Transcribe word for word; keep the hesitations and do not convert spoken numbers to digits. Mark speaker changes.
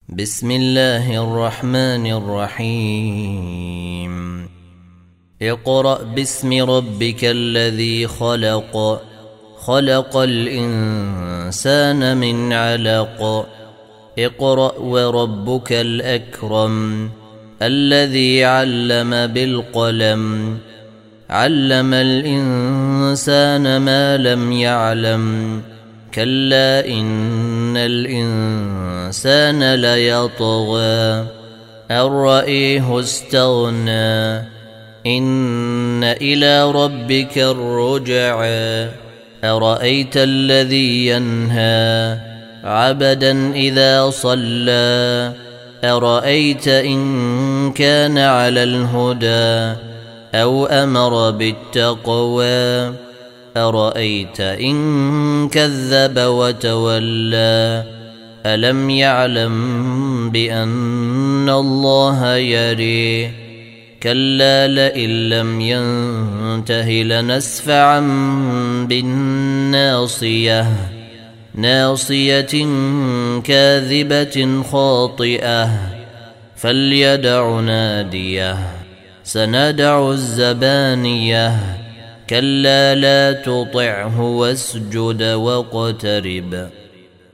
Speaker 1: بسم الله الرحمن الرحيم اقرأ باسم ربك الذي خلق خلق الإنسان من علق اقرأ وربك الأكرم الذي علم بالقلم علم الإنسان ما لم يعلم كلا إن الإنسان ليطغى أن رآه استغنى إن إلى ربك الرجعى أرأيت الذي ينهى عبدا إذا صلى أرأيت إن كان على الهدى أو أمر بالتقوى أرأيت إن كذب وتولى ألم يعلم بأن الله يري كلا لئن لم ينته لنسفعا بالناصية ناصية كاذبة خاطئة فليدع ناديه سندع الزبانية كلا لا تطعه واسجد واقترب